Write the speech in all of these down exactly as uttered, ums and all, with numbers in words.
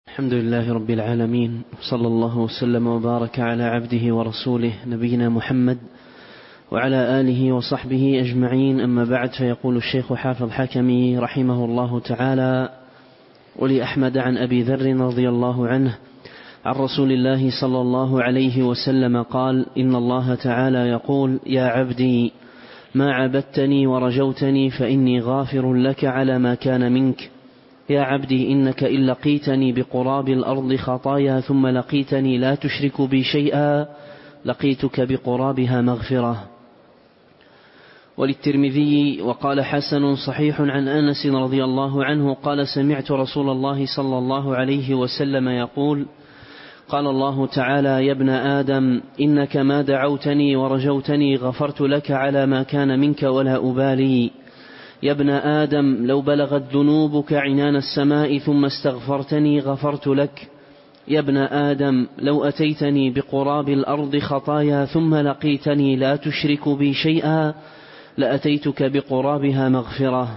الحمد لله رب العالمين، صلى الله وسلم وبارك على عبده ورسوله نبينا محمد وعلى آله وصحبه أجمعين. أما بعد، فيقول الشيخ حافظ حكمي رحمه الله تعالى: ولأحمد عن أبي ذر رضي الله عنه عن رسول الله صلى الله عليه وسلم قال: إن الله تعالى يقول: يا عبدي ما عبدتني ورجوتني فإني غافر لك على ما كان منك. يا عبدي إنك إن لقيتني بقراب الأرض خطايا ثم لقيتني لا تشرك بي شيئا لقيتك بقرابها مغفرة. وللترمذي: وقال حسن صحيح عن أنس رضي الله عنه قال: سمعت رسول الله صلى الله عليه وسلم يقول: قال الله تعالى: يا ابن آدم إنك ما دعوتني ورجوتني غفرت لك على ما كان منك ولا أبالي. يا ابن آدم لو بلغت ذنوبك عنان السماء ثم استغفرتني غفرت لك. يا ابن آدم لو أتيتني بقراب الأرض خطايا ثم لقيتني لا تشرك بي شيئا لأتيتك بقرابها مغفرة.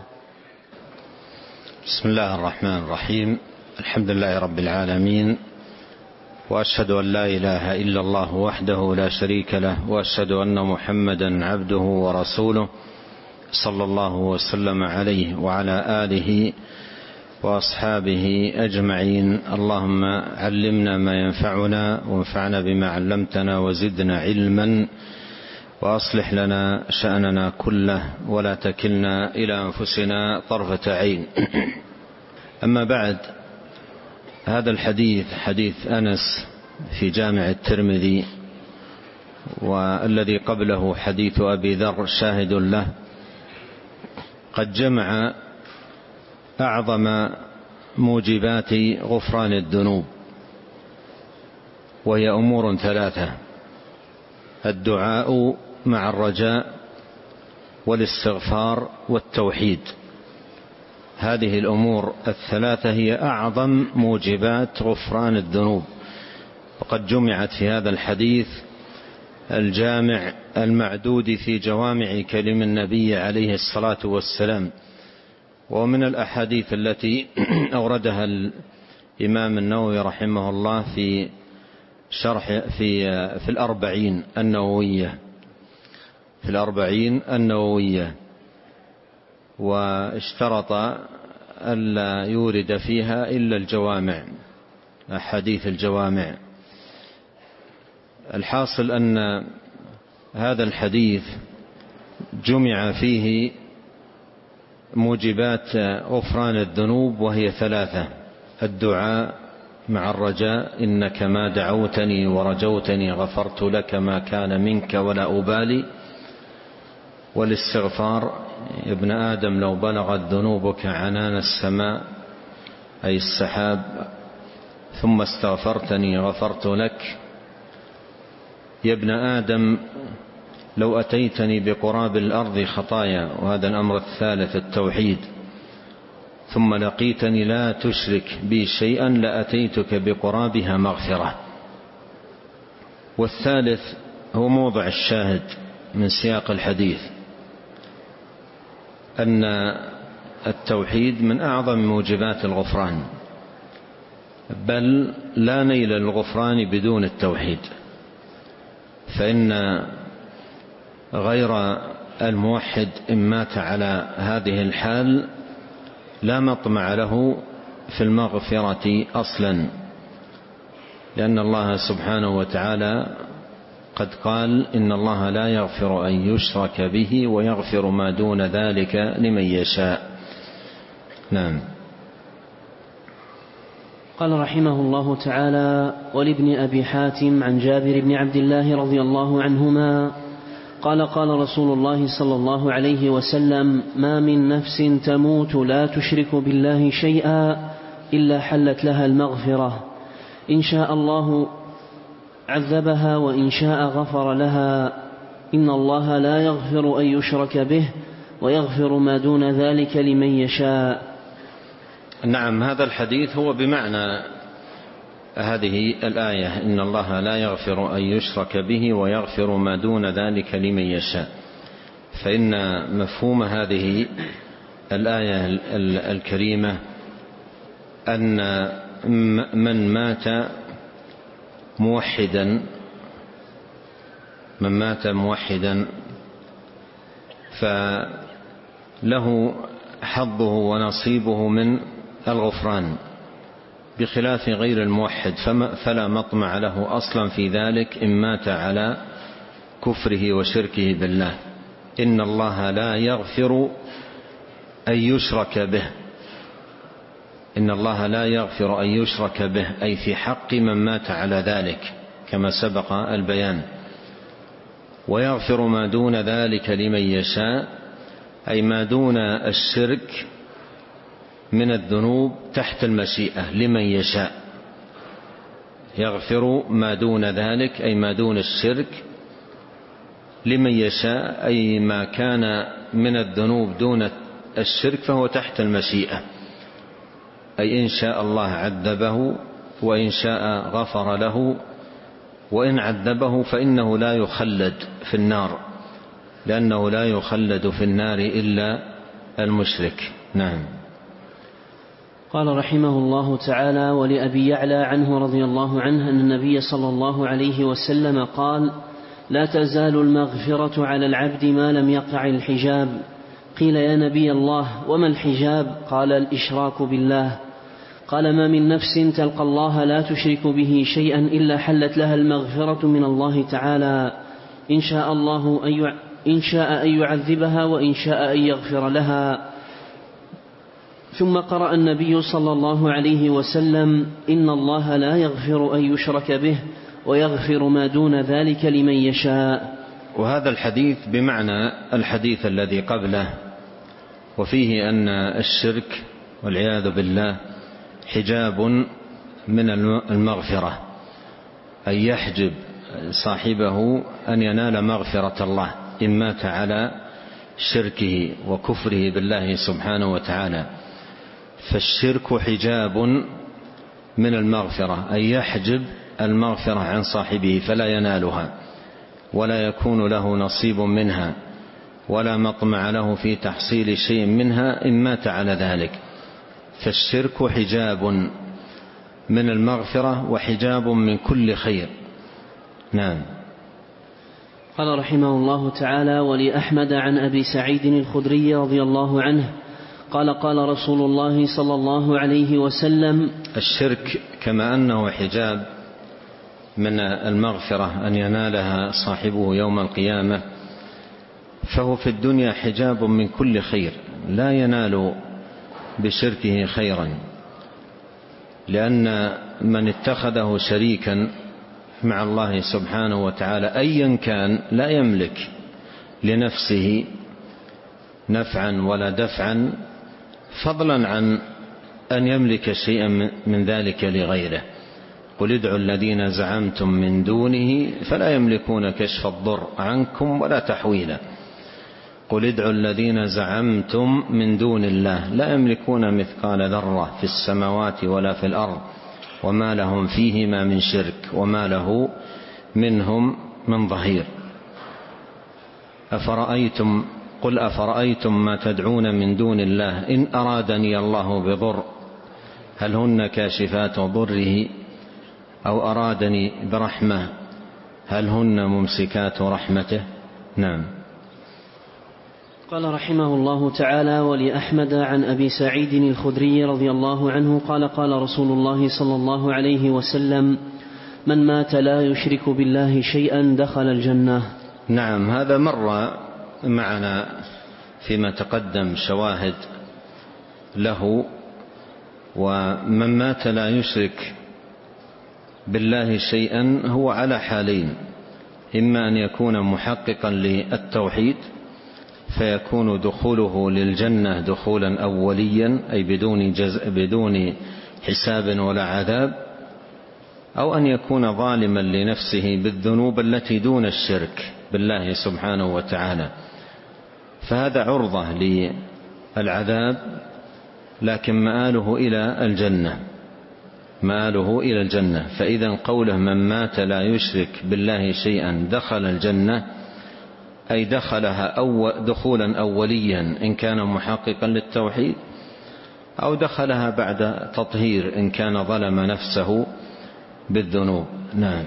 بسم الله الرحمن الرحيم. الحمد لله رب العالمين، وأشهد أن لا إله إلا الله وحده لا شريك له، وأشهد أن محمدا عبده ورسوله صلى الله وسلم عليه وعلى آله وأصحابه أجمعين. اللهم علمنا ما ينفعنا وانفعنا بما علمتنا وزدنا علما، وأصلح لنا شأننا كله ولا تكلنا إلى أنفسنا طرفة عين. أما بعد، هذا الحديث حديث أنس في جامع الترمذي، والذي قبله حديث أبي ذر شاهد له، قد جمع أعظم موجبات غفران الذنوب، وهي أمور ثلاثة: الدعاء مع الرجاء والاستغفار والتوحيد. هذه الأمور الثلاثة هي أعظم موجبات غفران الذنوب، وقد جمعت في هذا الحديث الجامع المعدود في جوامع كلم النبي عليه الصلاة والسلام. ومن الأحاديث التي أوردها الإمام النووي رحمه الله في شرح في في الأربعين النووية في الأربعين النووية واشترط ألا يورد فيها إلا الجوامع، أحاديث الجوامع. الحاصل أن هذا الحديث جمع فيه موجبات غفران الذنوب، وهي ثلاثة: الدعاء مع الرجاء، إنك ما دعوتني ورجوتني غفرت لك ما كان منك ولا أبالي. والاستغفار: يا ابن آدم لو بلغت ذنوبك عنان السماء أي السحاب ثم استغفرتني غفرت لك. يا ابن آدم لو أتيتني بقراب الأرض خطايا، وهذا الأمر الثالث التوحيد. ثم لقيتني لا تشرك بي شيئا لأتيتك بقرابها مغفرة. والثالث هو موضع الشاهد من سياق الحديث، أن التوحيد من أعظم موجبات الغفران، بل لا نيل الغفران بدون التوحيد، فإن غير الموحد إن مات على هذه الحال لا مطمع له في المغفرة أصلا، لأن الله سبحانه وتعالى قد قال: إن الله لا يغفر أن يشرك به ويغفر ما دون ذلك لمن يشاء. نعم. قال رحمه الله تعالى: ولابن أبي حاتم عن جابر بن عبد الله رضي الله عنهما قال: قال رسول الله صلى الله عليه وسلم: ما من نفس تموت لا تشرك بالله شيئا إلا حلت لها المغفرة، إن شاء الله عذبها وإن شاء غفر لها، إن الله لا يغفر أن يشرك به ويغفر ما دون ذلك لمن يشاء. نعم، هذا الحديث هو بمعنى هذه الآية: إن الله لا يغفر أن يشرك به ويغفر ما دون ذلك لمن يشاء. فإن مفهوم هذه الآية الكريمة أن من مات موحدا من مات موحدا فله حظه ونصيبه من الغفران، بخلاف غير الموحد فلا مطمع له أصلا في ذلك إن مات على كفره وشركه بالله. إن الله لا يغفر أن يشرك به إن الله لا يغفر أن يشرك به أي في حق من مات على ذلك كما سبق البيان، ويغفر ما دون ذلك لمن يشاء أي ما دون الشرك من الذنوب تحت المشيئة لمن يشاء. يغفر ما دون ذلك أي ما دون الشرك لمن يشاء أي ما كان من الذنوب دون الشرك فهو تحت المشيئة، أي إن شاء الله عذبه وإن شاء غفر له، وإن عذبه فإنه لا يخلد في النار، لأنه لا يخلد في النار إلا المشرك. نعم. قال رحمه الله تعالى: ولأبي يعلى عنه رضي الله عنه أن النبي صلى الله عليه وسلم قال: لا تزال المغفرة على العبد ما لم يقع الحجاب. قيل: يا نبي الله وما الحجاب؟ قال: الإشراك بالله. قال: ما من نفس تلقى الله لا تشرك به شيئا إلا حلت لها المغفرة من الله تعالى، إن شاء الله إن شاء أن يعذبها وإن شاء أن يغفر لها. ثم قرأ النبي صلى الله عليه وسلم: إن الله لا يغفر أن يشرك به ويغفر ما دون ذلك لمن يشاء. وهذا الحديث بمعنى الحديث الذي قبله، وفيه أن الشرك والعياذ بالله حجاب من المغفرة، أي يحجب صاحبه أن ينال مغفرة الله إن مات على شركه وكفره بالله سبحانه وتعالى. فالشرك حجاب من المغفرة، أي يحجب المغفرة عن صاحبه فلا ينالها ولا يكون له نصيب منها ولا مطمع له في تحصيل شيء منها إن مات على ذلك. فالشرك حجاب من المغفرة وحجاب من كل خير. نعم. قال رحمه الله تعالى: ولأحمد عن أبي سعيد الخدري رضي الله عنه قال: قال رسول الله صلى الله عليه وسلم: الشرك كما أنه حجاب من المغفرة أن ينالها صاحبه يوم القيامة، فهو في الدنيا حجاب من كل خير، لا ينال بشركه خيرا، لأن من اتخذه شريكا مع الله سبحانه وتعالى أيا كان لا يملك لنفسه نفعا ولا دفعا، فضلا عن أن يملك شيئا من ذلك لغيره. قل ادعوا الذين زعمتم من دونه فلا يملكون كشف الضر عنكم ولا تحويلا. قل ادعوا الذين زعمتم من دون الله لا يملكون مثقال ذرة في السماوات ولا في الأرض وما لهم فيهما من شرك وما له منهم من ظهير. أفرأيتم قل أفرأيتم ما تدعون من دون الله إن أرادني الله بضر هل هن كاشفات ضره أو أرادني برحمة هل هن ممسكات رحمته. نعم. قال رحمه الله تعالى: ولأحمد عن أبي سعيد الخدري رضي الله عنه قال: قال رسول الله صلى الله عليه وسلم: من مات لا يشرك بالله شيئا دخل الجنة. نعم، هذا مر معنا فيما تقدم شواهد له. ومن مات لا يشرك بالله شيئا هو على حالين: إما أن يكون محققا للتوحيد فيكون دخوله للجنة دخولا أوليا أي بدون, بدون حساب ولا عذاب، أو أن يكون ظالما لنفسه بالذنوب التي دون الشرك بالله سبحانه وتعالى، فهذا عرضة للعذاب، لكن مآله إلى الجنة مآله إلى الجنة. فإذا قوله من مات لا يشرك بالله شيئا دخل الجنة أي دخلها أول دخولا أوليا إن كان محققا للتوحيد، أو دخلها بعد تطهير إن كان ظلم نفسه بالذنوب. نعم.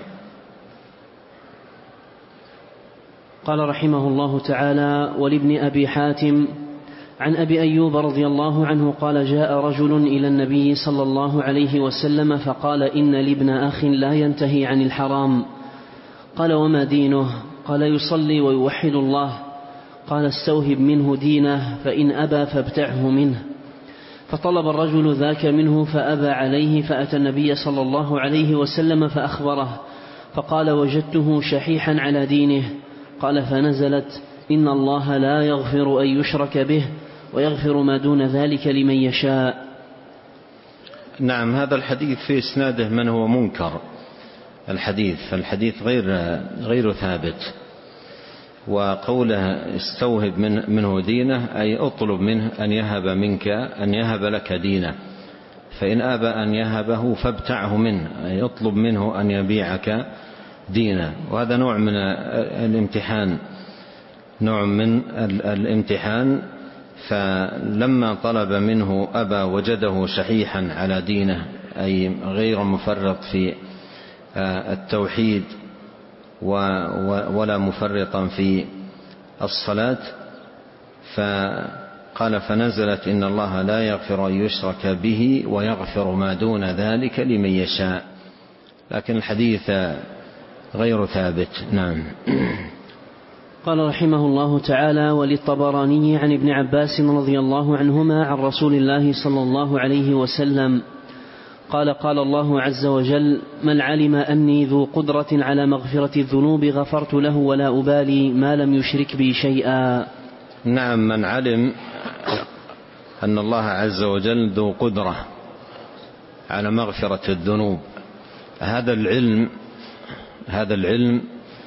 قال رحمه الله تعالى: ولابن أبي حاتم عن أبي أيوب رضي الله عنه قال: جاء رجل إلى النبي صلى الله عليه وسلم فقال: إن لابن أخ لا ينتهي عن الحرام. قال: وما دينه؟ قال: يصلي ويوحد الله. قال: استوهب منه دينه، فإن أبى فابتعه منه. فطلب الرجل ذاك منه فأبى عليه، فأتى النبي صلى الله عليه وسلم فأخبره، فقال: وجدته شحيحا على دينه. قال: فنزلت: إن الله لا يغفر أن يشرك به ويغفر ما دون ذلك لمن يشاء. نعم. هذا الحديث في إسناده من هو منكر الحديث، فالحديث غير غير ثابت. وقوله استوهب من منه دينه أي اطلب منه أن يهب منك أن يهب لك دينه، فإن أبى أن يهبه فابتعه منه، أي اطلب منه أن يبيعك دينه. وهذا نوع من الامتحان نوع من الامتحان فلما طلب منه أبى وجده شحيحا على دينه، أي غير مفرط في التوحيد ولا مفرطا في الصلاة. فقال: فنزلت: إن الله لا يغفر أن يشرك به ويغفر ما دون ذلك لمن يشاء. لكن الحديث غير ثابت. نعم. قال رحمه الله تعالى: وللطبراني عن ابن عباس رضي الله عنهما عن رسول الله صلى الله عليه وسلم قال: قال الله عز وجل: من علم أني ذو قدرة على مغفرة الذنوب غفرت له ولا أبالي ما لم يشرك بي شيئا. نعم. من علم أن الله عز وجل ذو قدرة على مغفرة الذنوب، هذا العلم هذا العلم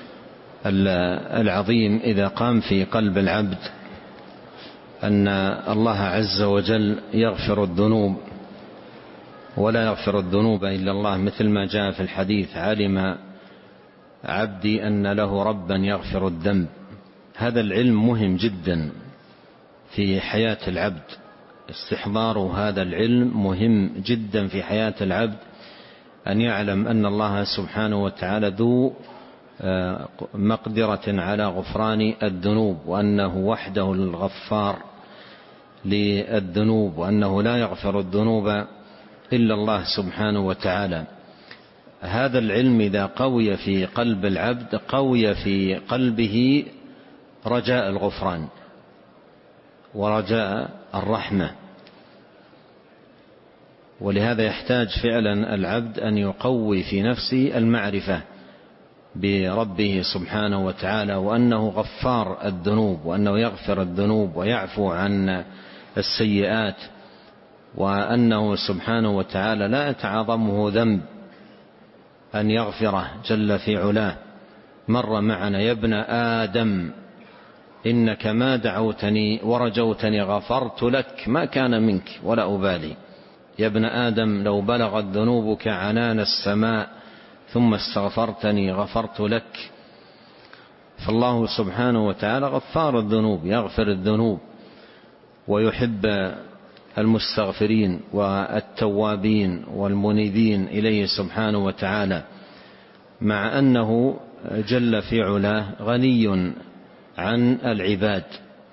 العظيم إذا قام في قلب العبد أن الله عز وجل يغفر الذنوب ولا يغفر الذنوب إلا الله، مثل ما جاء في الحديث: علم عبدي أن له ربا يغفر الذنب. هذا العلم مهم جدا في حياة العبد، استحضار هذا العلم مهم جدا في حياة العبد، أن يعلم أن الله سبحانه وتعالى ذو مقدرة على غفران الذنوب، وأنه وحده الغفار للذنوب، وأنه لا يغفر الذنوب إلا الله سبحانه وتعالى. هذا العلم إذا قوي في قلب العبد قوي في قلبه رجاء الغفران ورجاء الرحمة. ولهذا يحتاج فعلا العبد أن يقوي في نفسه المعرفة بربه سبحانه وتعالى، وأنه غفار الذنوب، وأنه يغفر الذنوب ويعفو عن السيئات، وأنه سبحانه وتعالى لا يتعاظمه ذنب أن يغفره جل في علاه. مر معنا: يا ابن آدم إنك ما دعوتني ورجوتني غفرت لك ما كان منك ولا أبالي. يا ابن آدم لو بلغت ذنوبك عنان السماء ثم استغفرتني غفرت لك. فالله سبحانه وتعالى غفار الذنوب، يغفر الذنوب ويحب المستغفرين والتوابين والمنيبين إليه سبحانه وتعالى، مع أنه جل في علاه غني عن العباد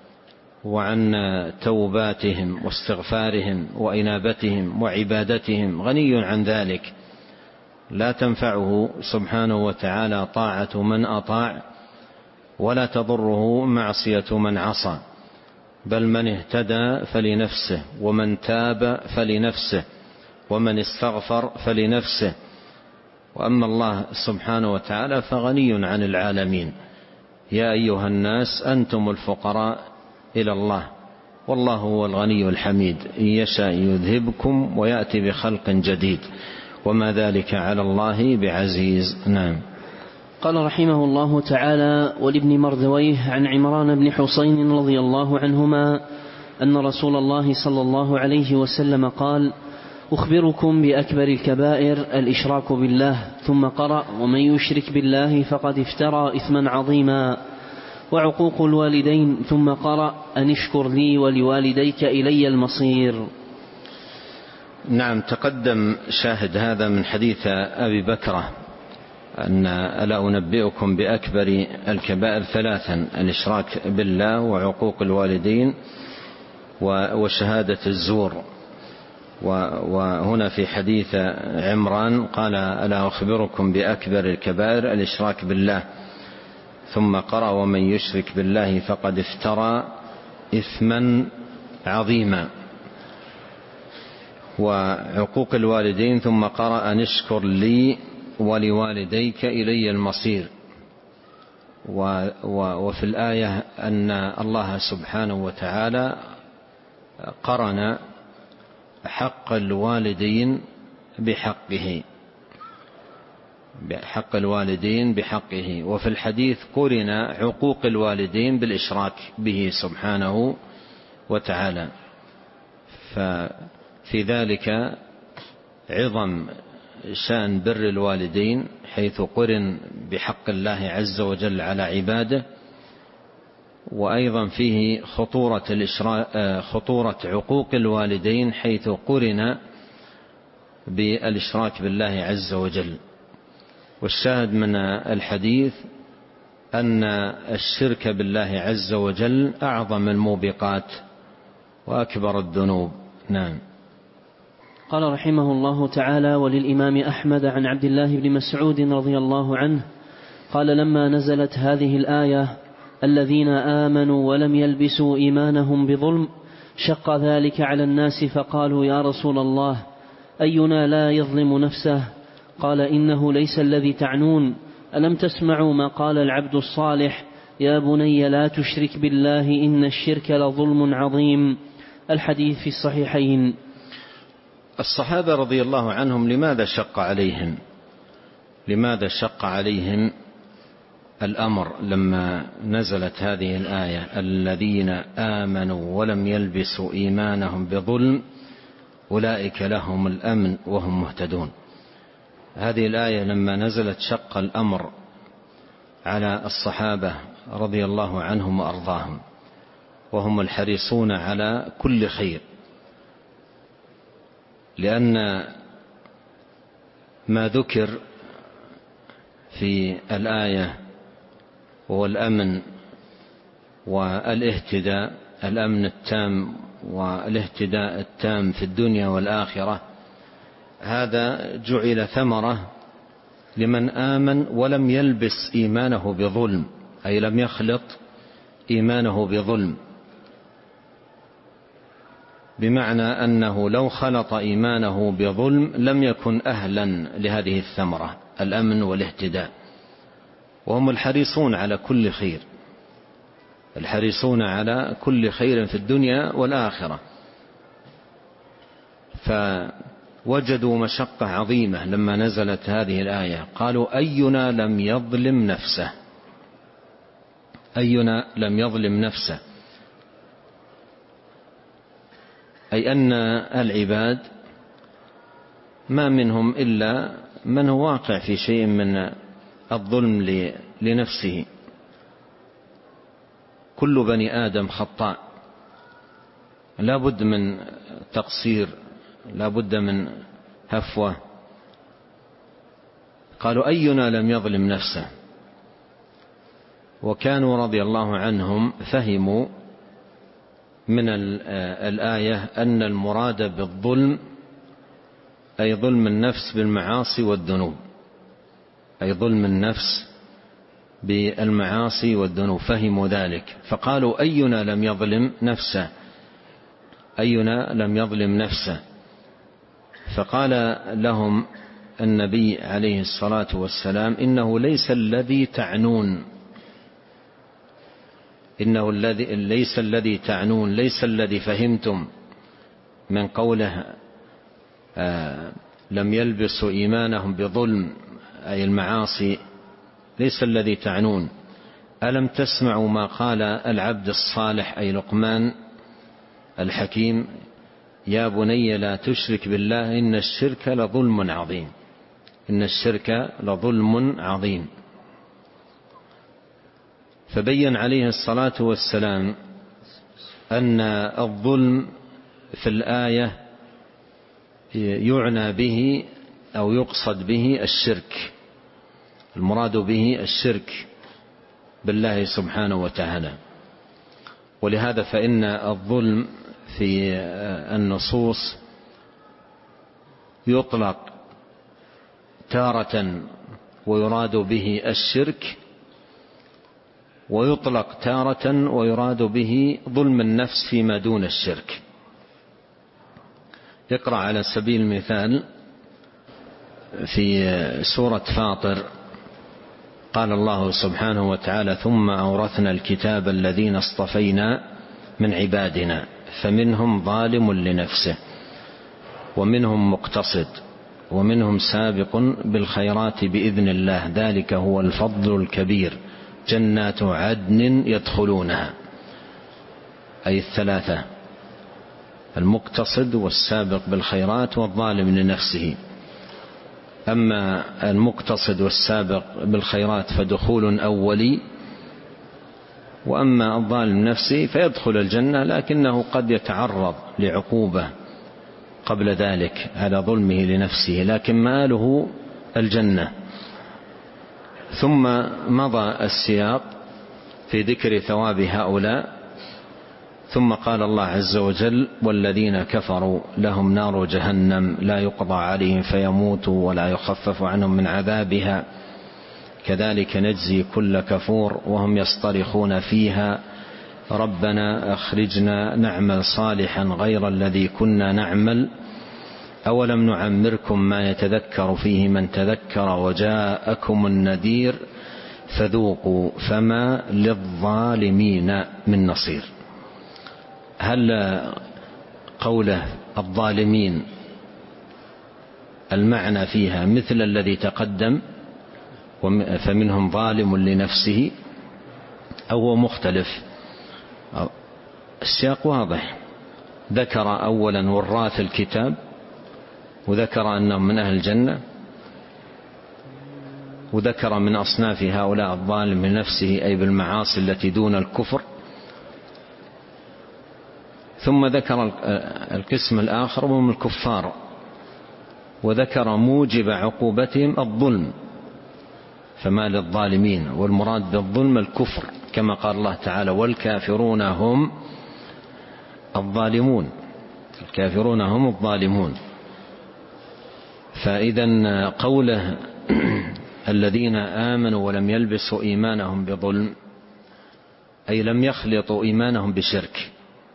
وعن توباتهم واستغفارهم وإنابتهم وعبادتهم، غني عن ذلك. لا تنفعه سبحانه وتعالى طاعة من أطاع ولا تضره معصية من عصى، بل من اهتدى فلنفسه، ومن تاب فلنفسه، ومن استغفر فلنفسه. وأما الله سبحانه وتعالى فغني عن العالمين. يا أيها الناس أنتم الفقراء إلى الله والله هو الغني الحميد، إن يشاء يذهبكم ويأتي بخلق جديد وما ذلك على الله بعزيز. نعم. قال رحمه الله تعالى: ولابن مردويه عن عمران بن حسين رضي الله عنهما أن رسول الله صلى الله عليه وسلم قال: أخبركم بأكبر الكبائر الإشراك بالله، ثم قرأ: ومن يشرك بالله فقد افترى إثما عظيما، وعقوق الوالدين، ثم قرأ: أن اشكر لي ولوالديك إلي المصير. نعم، تقدم شاهد هذا من حديث أبي بكرة أن ألا أنبئكم بأكبر الكبائر ثلاثا: الإشراك بالله وعقوق الوالدين وشهادة الزور. وهنا في حديث عمران قال: ألا أخبركم بأكبر الكبائر الإشراك بالله، ثم قرأ: ومن يشرك بالله فقد افترى إثما عظيما. وعقوق الوالدين ثم قرأ: أن اشكر لي ولوالديك إلي المصير. وفي الآية أن الله سبحانه وتعالى قرن حق الوالدين بحقه بحق الوالدين بحقه وفي الحديث قرن عقوق الوالدين بالإشراك به سبحانه وتعالى. ففي ذلك عظم شأن بر الوالدين حيث قرن بحق الله عز وجل على عباده، وأيضا فيه خطورة, خطورة عقوق الوالدين حيث قرن بالإشراك بالله عز وجل. والشاهد من الحديث أن الشرك بالله عز وجل أعظم الموبقات وأكبر الذنوب. نعم. قال رحمه الله تعالى: وللإمام أحمد عن عبد الله بن مسعود رضي الله عنه قال: لما نزلت هذه الآية: الذين آمنوا ولم يلبسوا إيمانهم بظلم، شق ذلك على الناس فقالوا: يا رسول الله، أينا لا يظلم نفسه؟ قال: إنه ليس الذي تعنون. ألم تسمعوا ما قال العبد الصالح: يا بني لا تشرك بالله إن الشرك لظلم عظيم. الحديث في الصحيحين. الصحابة رضي الله عنهم لماذا شق عليهم لماذا شق عليهم الأمر لما نزلت هذه الآية: الذين آمنوا ولم يلبسوا إيمانهم بظلم أولئك لهم الأمن وهم مهتدون؟ هذه الآية لما نزلت شق الأمر على الصحابة رضي الله عنهم وأرضاهم، وهم الحريصون على كل خير، لأن ما ذكر في الآية هو الأمن والاهتداء، الأمن التام والاهتداء التام في الدنيا والآخرة، هذا جعل ثمرة لمن آمن ولم يلبس إيمانه بظلم، أي لم يخلط إيمانه بظلم، بمعنى أنه لو خلط إيمانه بظلم لم يكن أهلا لهذه الثمرة، الأمن والاهتداء. وهم الحريصون على كل خير، الحريصون على كل خير في الدنيا والآخرة، فوجدوا مشقة عظيمة لما نزلت هذه الآية. قالوا: أينا لم يظلم نفسه أينا لم يظلم نفسه أي أن العباد ما منهم إلا من هو واقع في شيء من الظلم لنفسه. كل بني آدم خطاء، لا بد من تقصير، لا بد من هفوة. قالوا: أينا لم يظلم نفسه. وكانوا رضي الله عنهم فهموا من الآية أن المراد بالظلم أي ظلم النفس بالمعاصي والذنوب، أي ظلم النفس بالمعاصي والذنوب، فهموا ذلك فقالوا: أينا لم يظلم نفسه أينا لم يظلم نفسه. فقال لهم النبي عليه الصلاة والسلام: إنه ليس الذي تعنون إنه الذي ليس الذي تعنون ليس الذي فهمتم من قوله آه لم يلبسوا إيمانهم بظلم أي المعاصي، ليس الذي تعنون. ألم تسمعوا ما قال العبد الصالح أي لقمان الحكيم: يا بني لا تشرك بالله إن الشرك لظلم عظيم إن الشرك لظلم عظيم. فبين عليه الصلاة والسلام أن الظلم في الآية يعنى به أو يقصد به الشرك، المراد به الشرك بالله سبحانه وتعالى. ولهذا فإن الظلم في النصوص يطلق تارة ويراد به الشرك، ويطلق تارة ويراد به ظلم النفس فيما دون الشرك. يقرأ على سبيل المثال في سورة فاطر قال الله سبحانه وتعالى: ثم أورثنا الكتاب الذين اصطفينا من عبادنا فمنهم ظالم لنفسه ومنهم مقتصد ومنهم سابق بالخيرات بإذن الله ذلك هو الفضل الكبير جنات عدن يدخلونها، أي الثلاثة: المقتصد والسابق بالخيرات والظالم لنفسه. أما المقتصد والسابق بالخيرات فدخول أولي، وأما الظالم نفسه فيدخل الجنة لكنه قد يتعرض لعقوبة قبل ذلك على ظلمه لنفسه، لكن مآله الجنة. ثم مضى السياق في ذكر ثواب هؤلاء، ثم قال الله عز وجل: والذين كفروا لهم نار جهنم لا يقضى عليهم فيموتوا ولا يخفف عنهم من عذابها كذلك نجزي كل كفور وهم يصطرخون فيها ربنا أخرجنا نعمل صالحا غير الذي كنا نعمل أولم نعمركم ما يتذكر فيه من تذكر وجاءكم النذير فذوقوا فما للظالمين من نصير. هل قوله الظالمين المعنى فيها مثل الذي تقدم فمنهم ظالم لنفسه، أو هو مختلف؟ السياق واضح، ذكر أولا وراث الكتاب وذكر أنهم من أهل الجنة، وذكر من أصناف هؤلاء الظالم لنفسه أي بالمعاصي التي دون الكفر، ثم ذكر القسم الآخر وهم الكفار وذكر موجب عقوبتهم الظلم فما للظالمين، والمراد بالظلم الكفر كما قال الله تعالى: والكافرون هم الظالمون، الكافرون هم الظالمون. فإذا قوله الذين آمنوا ولم يلبسوا إيمانهم بظلم أي لم يخلطوا إيمانهم بشرك،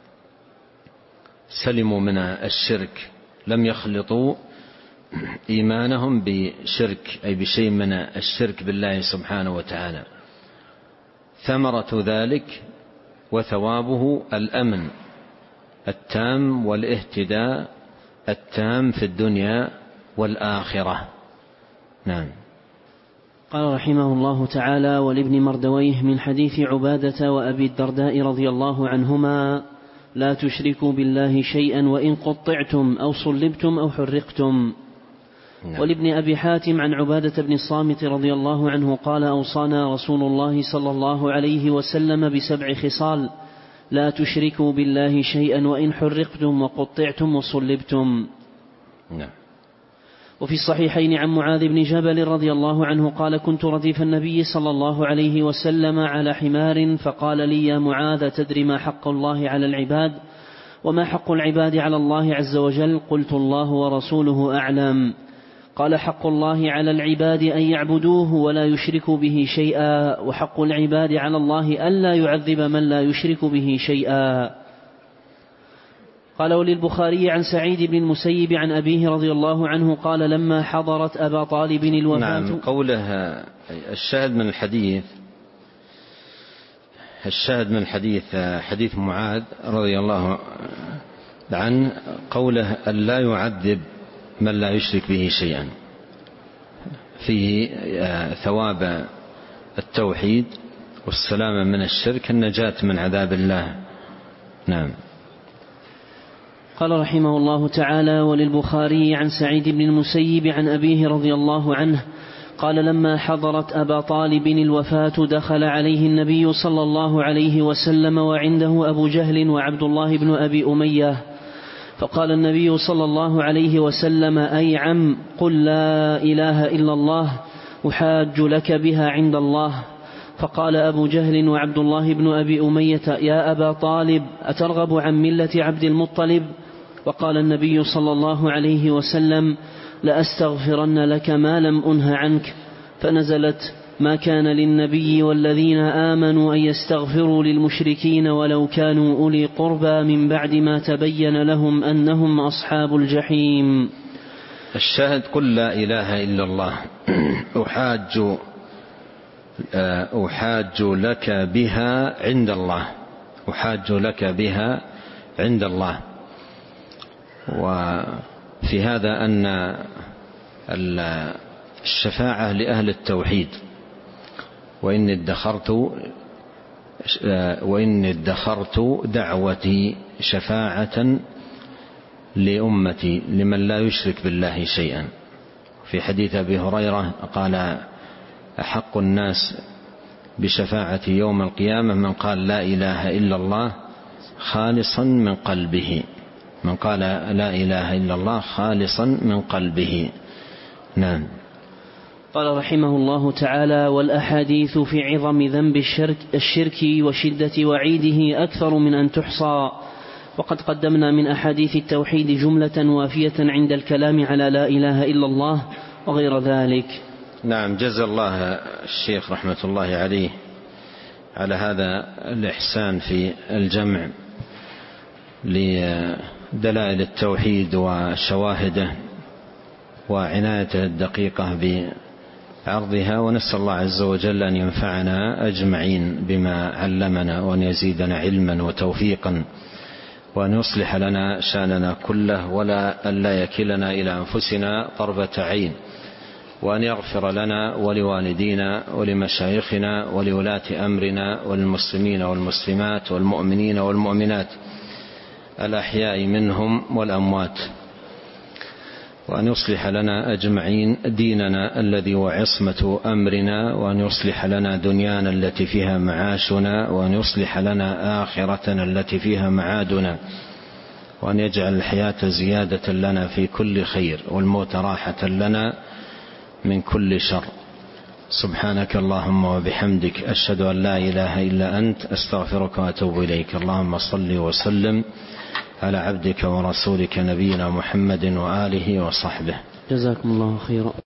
سلموا من الشرك، لم يخلطوا إيمانهم بشرك أي بشيء من الشرك بالله سبحانه وتعالى. ثمرة ذلك وثوابه الأمن التام والاهتداء التام في الدنيا والآخرة. نعم. قال رحمه الله تعالى: ولابن مردويه من حديث عبادة وأبي الدرداء رضي الله عنهما: لا تشركوا بالله شيئا وإن قطعتم أو صلبتم أو حرقتم. نعم. ولابن أبي حاتم عن عبادة بن الصامت رضي الله عنه قال: أوصانا رسول الله صلى الله عليه وسلم بسبع خصال: لا تشركوا بالله شيئا وإن حرقتم وقطعتم وصلبتم. نعم. وفي الصحيحين عن معاذ بن جبل رضي الله عنه قال: كنت رديف النبي صلى الله عليه وسلم على حمار فقال لي: يا معاذ تدري ما حق الله على العباد وما حق العباد على الله عز وجل؟ قلت: الله ورسوله أعلم. قال: حق الله على العباد أن يعبدوه ولا يشركوا به شيئا، وحق العباد على الله ألا يعذب من لا يشرك به شيئا. قال: وللبخاري عن سعيد بن المسيب عن أبيه رضي الله عنه قال: لما حضرت أبا طالب الوفاة. نعم. قوله الشاهد من الحديث الشاهد من الحديث حديث معاذ رضي الله عنه قوله أن لا يعذب من لا يشرك به شيئا، فيه ثواب التوحيد والسلامة من الشرك، النجاة من عذاب الله. نعم. قال رحمه الله تعالى: وللبخاري عن سعيد بن المسيب عن أبيه رضي الله عنه قال: لما حضرت أبا طالب الوفاة دخل عليه النبي صلى الله عليه وسلم وعنده أبو جهل وعبد الله بن أبي أمية، فقال النبي صلى الله عليه وسلم: أي عم، قل لا إله إلا الله أحاج لك بها عند الله. فقال أبو جهل وعبد الله بن أبي أمية: يا أبا طالب، أترغب عن ملة عبد المطلب؟ وقال النبي صلى الله عليه وسلم: لأستغفرن لك ما لم أنه عنك. فنزلت: ما كان للنبي والذين آمنوا أن يستغفروا للمشركين ولو كانوا أولي قربى من بعد ما تبين لهم أنهم أصحاب الجحيم. الشاهد: قل لا إله إلا الله أحاج أحاج لك بها عند الله، أحاج لك بها عند الله. وفي هذا أن الشفاعة لأهل التوحيد، وإن ادخرت وإن ادخرت دعوتي شفاعة لأمتي لمن لا يشرك بالله شيئا. في حديث أبي هريرة قال: أحق الناس بشفاعة يوم القيامة من قال لا إله إلا الله خالصا من قلبه، من قال لا إله إلا الله خالصا من قلبه. نعم. قال رحمه الله تعالى: والأحاديث في عظم ذنب الشرك, الشرك وشدة وعيده أكثر من أن تحصى، وقد قدمنا من أحاديث التوحيد جملة وافية عند الكلام على لا إله إلا الله وغير ذلك. نعم. جزا الله الشيخ رحمة الله عليه على هذا الإحسان في الجمع لدلائل التوحيد وشواهده وعنايته الدقيقة بعرضها، ونسأل الله عز وجل أن ينفعنا أجمعين بما علمنا، وأن يزيدنا علما وتوفيقا، وأن يصلح لنا شأننا كله، ولا ألا يكلنا إلى أنفسنا طرفة عين، وأن يغفر لنا ولوالدينا ولمشايخنا ولولاة أمرنا والمسلمين والمسلمات والمؤمنين والمؤمنات الأحياء منهم والأموات، وأن يصلح لنا أجمعين ديننا الذي هو عصمة أمرنا، وأن يصلح لنا دنيانا التي فيها معاشنا، وأن يصلح لنا آخرتنا التي فيها معادنا، وأن يجعل الحياة زيادة لنا في كل خير والموت راحة لنا من كل شر. سبحانك اللهم وبحمدك، أشهد أن لا إله إلا أنت، أستغفرك وأتوب إليك. اللهم صل وسلم على عبدك ورسولك نبينا محمد وآله وصحبه. جزاكم الله خيرا.